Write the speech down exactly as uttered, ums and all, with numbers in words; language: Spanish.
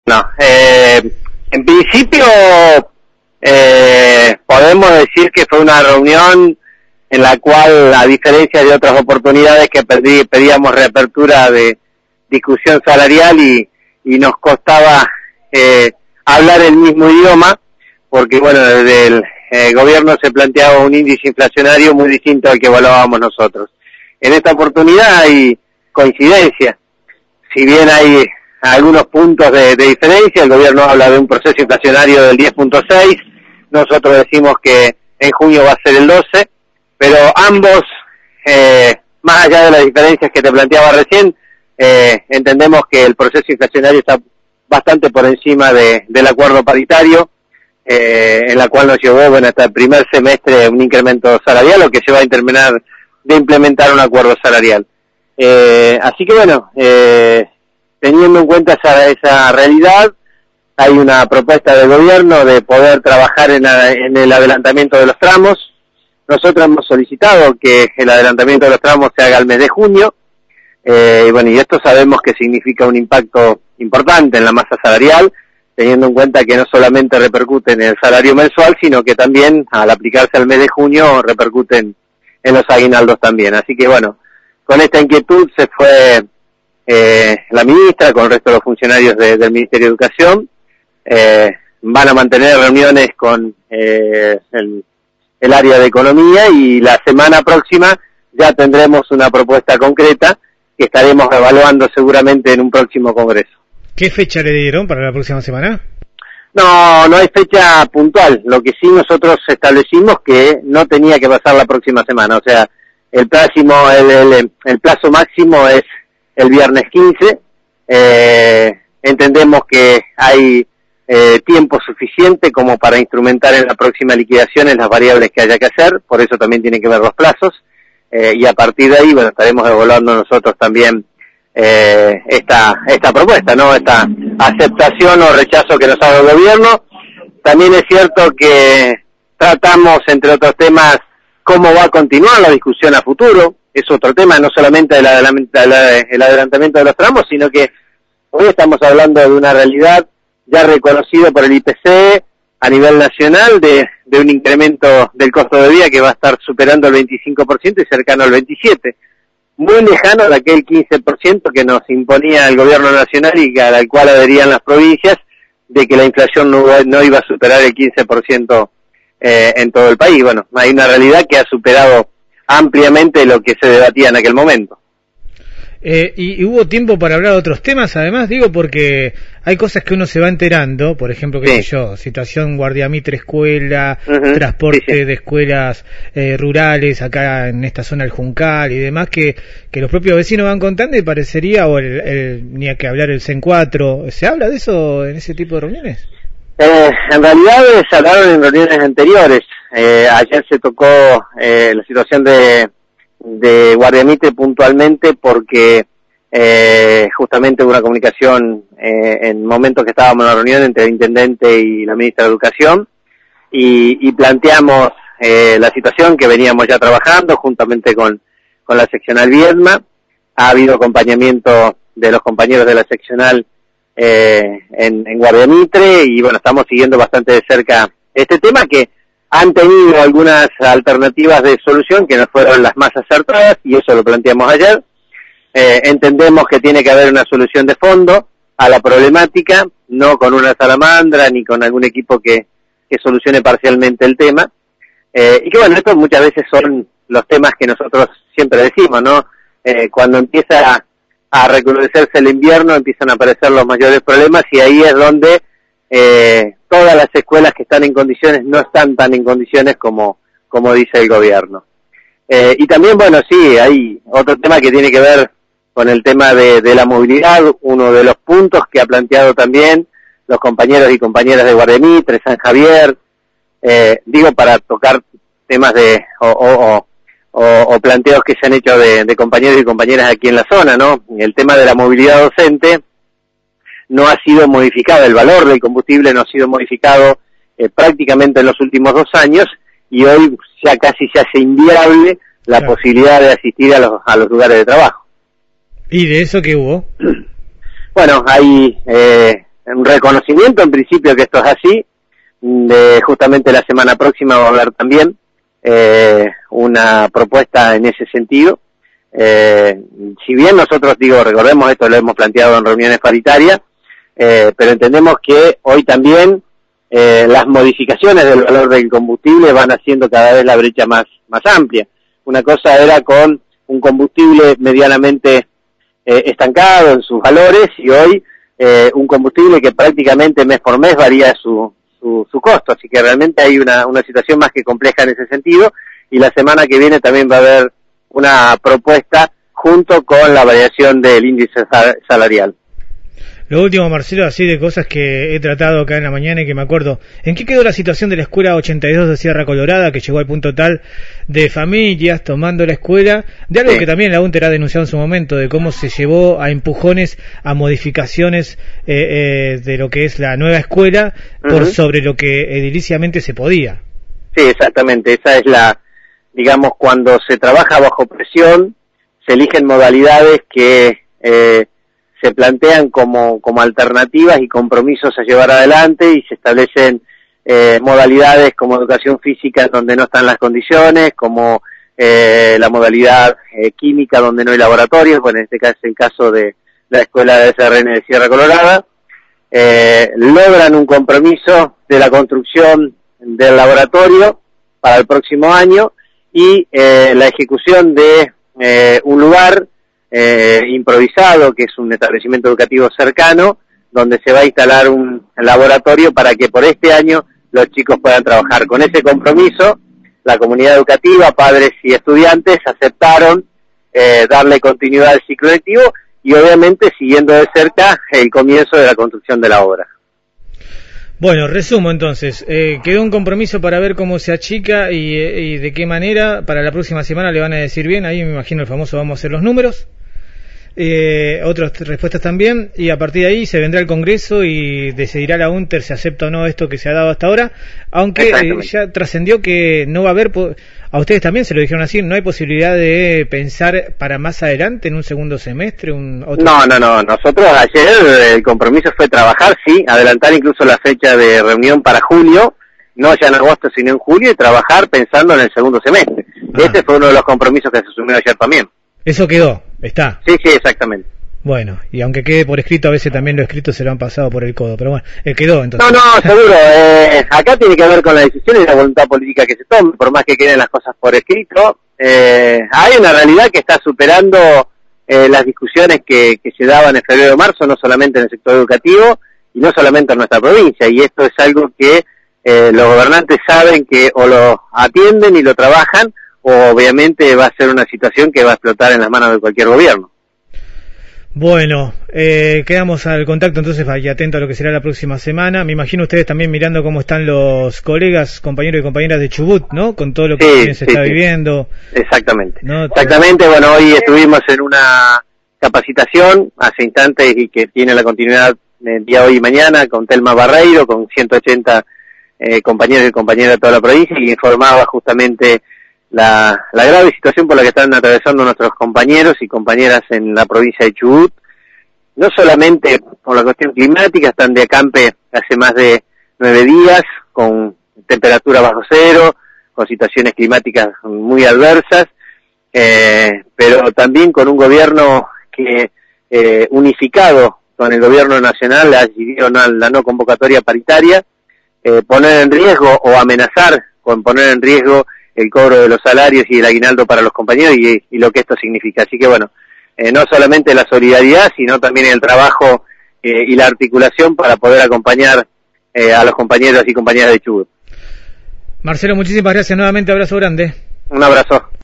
No, eh, en principio eh, podemos decir que fue una reunión en la cual, a diferencia de otras oportunidades que pedí, pedíamos reapertura de discusión salarial y, y nos costaba eh, hablar el mismo idioma, porque bueno, desde el eh, gobierno se planteaba un índice inflacionario muy distinto al que evaluábamos nosotros. En esta oportunidad hay coincidencia, si bien hay algunos puntos de, de diferencia, el gobierno habla de un proceso inflacionario del diez punto seis, nosotros decimos que en junio va a ser el doce, pero ambos, eh, más allá de las diferencias que te planteaba recién, eh, entendemos que el proceso inflacionario está bastante por encima de, del acuerdo paritario, eh, en la cual nos llevó, bueno, hasta el primer semestre un incremento salarial, o que se va a terminar de implementar un acuerdo salarial. Eh, así que bueno, eh, teniendo en cuenta esa, esa realidad, hay una propuesta del gobierno de poder trabajar en, la, en el adelantamiento de los tramos. Nosotros hemos solicitado que el adelantamiento de los tramos se haga el mes de junio, eh, y bueno, y esto sabemos que significa un impacto importante en la masa salarial, teniendo en cuenta que no solamente repercute en el salario mensual, sino que también al aplicarse al mes de junio repercuten en los aguinaldos también. Así que bueno, con esta inquietud se fue eh, la ministra con el resto de los funcionarios de, del Ministerio de Educación. Eh, van a mantener reuniones con eh, el, el área de Economía, y la semana próxima ya tendremos una propuesta concreta que estaremos evaluando seguramente en un próximo congreso. ¿Qué fecha le dieron para la próxima semana? No, no hay fecha puntual. Lo que sí nosotros establecimos que no tenía que pasar la próxima semana. O sea, el próximo, el, el, el plazo máximo es el viernes quince. Eh, entendemos que hay eh, tiempo suficiente como para instrumentar en la próxima liquidación en las variables que haya que hacer. Por eso también tienen que ver los plazos. Eh, y a partir de ahí, bueno, estaremos evaluando nosotros también eh, esta esta propuesta, ¿no? Esta aceptación o rechazo que nos haga el gobierno. También es cierto que tratamos, entre otros temas, cómo va a continuar la discusión a futuro. Es otro tema, no solamente el adelantamiento de los tramos, sino que hoy estamos hablando de una realidad ya reconocida por el I P C a nivel nacional, de, de un incremento del costo de vida que va a estar superando el veinticinco por ciento y cercano al veintisiete por ciento. Muy lejano de aquel quince por ciento que nos imponía el gobierno nacional y al cual adherían las provincias, de que la inflación no, no iba a superar el quince por ciento eh, en todo el país. Bueno, hay una realidad que ha superado ampliamente lo que se debatía en aquel momento. Eh, y, y hubo tiempo para hablar de otros temas, además, digo, porque hay cosas que uno se va enterando, por ejemplo, qué sí. sé yo, situación Guardia Mitre escuela, uh-huh. transporte sí, sí. de escuelas eh, rurales acá en esta zona del Juncal y demás, que, que los propios vecinos van contando, y parecería, o el, el, ni hay que hablar el C E N cuatro, ¿se habla de eso en ese tipo de reuniones? Eh, en realidad se hablaron en reuniones anteriores. Eh, ayer se tocó eh, la situación de de Guardia Mitre puntualmente, porque eh, justamente hubo una comunicación eh, en momentos que estábamos en la reunión entre el intendente y la ministra de Educación, y, y planteamos eh, la situación que veníamos ya trabajando juntamente con, con la seccional Viedma. Ha habido acompañamiento de los compañeros de la seccional eh, en, en Guardia Mitre, y bueno, estamos siguiendo bastante de cerca este tema, que han tenido algunas alternativas de solución que no fueron las más acertadas, y eso lo planteamos ayer. Eh, entendemos que tiene que haber una solución de fondo a la problemática, no con una salamandra ni con algún equipo que, que solucione parcialmente el tema. Eh, y que bueno, estos muchas veces son los temas que nosotros siempre decimos, ¿no? Eh, cuando empieza a, a recrudecerse el invierno, empiezan a aparecer los mayores problemas, y ahí es donde Eh, todas las escuelas que están en condiciones no están tan en condiciones como, como dice el gobierno. Eh, y también, bueno, sí, hay otro tema que tiene que ver con el tema de, de la movilidad, uno de los puntos que ha planteado también los compañeros y compañeras de Guardia Mitre, San Javier, eh, digo, para tocar temas de, o, o, o, o planteos que se han hecho de, de compañeros y compañeras aquí en la zona, ¿no? El tema de la movilidad docente no ha sido modificado, el valor del combustible no ha sido modificado eh, prácticamente en los últimos dos años, y hoy ya casi se hace inviable la claro. posibilidad de asistir a los, a los lugares de trabajo. ¿Y de eso qué hubo? Bueno, hay eh, un reconocimiento en principio que esto es así. De, justamente la semana próxima va a haber también eh, una propuesta en ese sentido. Eh, si bien nosotros, digo, recordemos esto, lo hemos planteado en reuniones paritarias, eh, pero entendemos que hoy también eh, las modificaciones del valor del combustible van haciendo cada vez la brecha más, más amplia. Una cosa era con un combustible medianamente eh, estancado en sus valores, y hoy eh, un combustible que prácticamente mes por mes varía su, su, su costo, así que realmente hay una, una situación más que compleja en ese sentido, y la semana que viene también va a haber una propuesta junto con la variación del índice salarial. Lo último, Marcelo, así de cosas que he tratado acá en la mañana y que me acuerdo. ¿En qué quedó la situación de la escuela ochenta y dos de Sierra Colorada, que llegó al punto tal de familias tomando la escuela, de algo sí. que también la UNTER ha denunciado en su momento, de cómo se llevó a empujones, a modificaciones eh, eh, de lo que es la nueva escuela, uh-huh. por sobre lo que ediliciamente se podía? Sí, exactamente. Esa es la, digamos, cuando se trabaja bajo presión, se eligen modalidades que eh, se plantean como, como alternativas y compromisos a llevar adelante, y se establecen eh, modalidades como educación física donde no están las condiciones, como eh, la modalidad eh, química donde no hay laboratorios, bueno, en este caso es el caso de la Escuela de S R N de Sierra Colorada, eh, logran un compromiso de la construcción del laboratorio para el próximo año, y eh, la ejecución de eh, un lugar Eh, improvisado, que es un establecimiento educativo cercano, donde se va a instalar un laboratorio para que por este año los chicos puedan trabajar. Con ese compromiso, la comunidad educativa, padres y estudiantes aceptaron eh, darle continuidad al ciclo lectivo, y obviamente siguiendo de cerca el comienzo de la construcción de la obra. Bueno, resumo entonces, eh, quedó un compromiso para ver cómo se achica y, y de qué manera. Para la próxima semana le van a decir bien, ahí me imagino el famoso vamos a hacer los números. Eh, otras respuestas también, y a partir de ahí se vendrá el Congreso y decidirá la UNTER si acepta o no esto que se ha dado hasta ahora, aunque eh, ya trascendió que no va a haber, a ustedes también se lo dijeron así, no hay posibilidad de pensar para más adelante en un segundo semestre. Un otro no, no, no, nosotros ayer el compromiso fue trabajar, sí, adelantar incluso la fecha de reunión para julio, no ya en agosto sino en julio, y trabajar pensando en el segundo semestre. Ah. Ese fue uno de los compromisos que se asumió ayer también. Eso quedó, está. Sí, sí, exactamente. Bueno, y aunque quede por escrito, a veces también lo escrito se lo han pasado por el codo, pero bueno, eh, quedó entonces. No, no, seguro, eh, acá tiene que ver con la decisión y la voluntad política que se tome, por más que queden las cosas por escrito. Eh, hay una realidad que está superando eh, las discusiones que, que se daban en febrero o marzo, no solamente en el sector educativo y no solamente en nuestra provincia, y esto es algo que eh, los gobernantes saben que o lo atienden y lo trabajan, o obviamente va a ser una situación que va a explotar en las manos de cualquier gobierno. Bueno, eh, quedamos al contacto entonces y atento a lo que será la próxima semana. Me imagino ustedes también mirando cómo están los colegas, compañeros y compañeras de Chubut, ¿no? Con todo lo que sí, se sí, está sí. viviendo. Exactamente. ¿No? Exactamente, bueno, hoy estuvimos en una capacitación hace instantes y que tiene la continuidad del día hoy y mañana con Telma Barreiro, con ciento ochenta eh, compañeros y compañeras de toda la provincia, y informaba justamente La, la grave situación por la que están atravesando nuestros compañeros y compañeras en la provincia de Chubut, no solamente por la cuestión climática, están de acampe hace más de nueve días, con temperatura bajo cero, con situaciones climáticas muy adversas, eh, pero también con un gobierno que, eh, unificado con el gobierno nacional, decidió la, la no convocatoria paritaria, eh, poner en riesgo o amenazar con poner en riesgo el cobro de los salarios y el aguinaldo para los compañeros y, y lo que esto significa. Así que bueno, eh, no solamente la solidaridad, sino también el trabajo eh, y la articulación para poder acompañar eh, a los compañeros y compañeras de Chubut. Marcelo, muchísimas gracias nuevamente, abrazo grande. Un abrazo.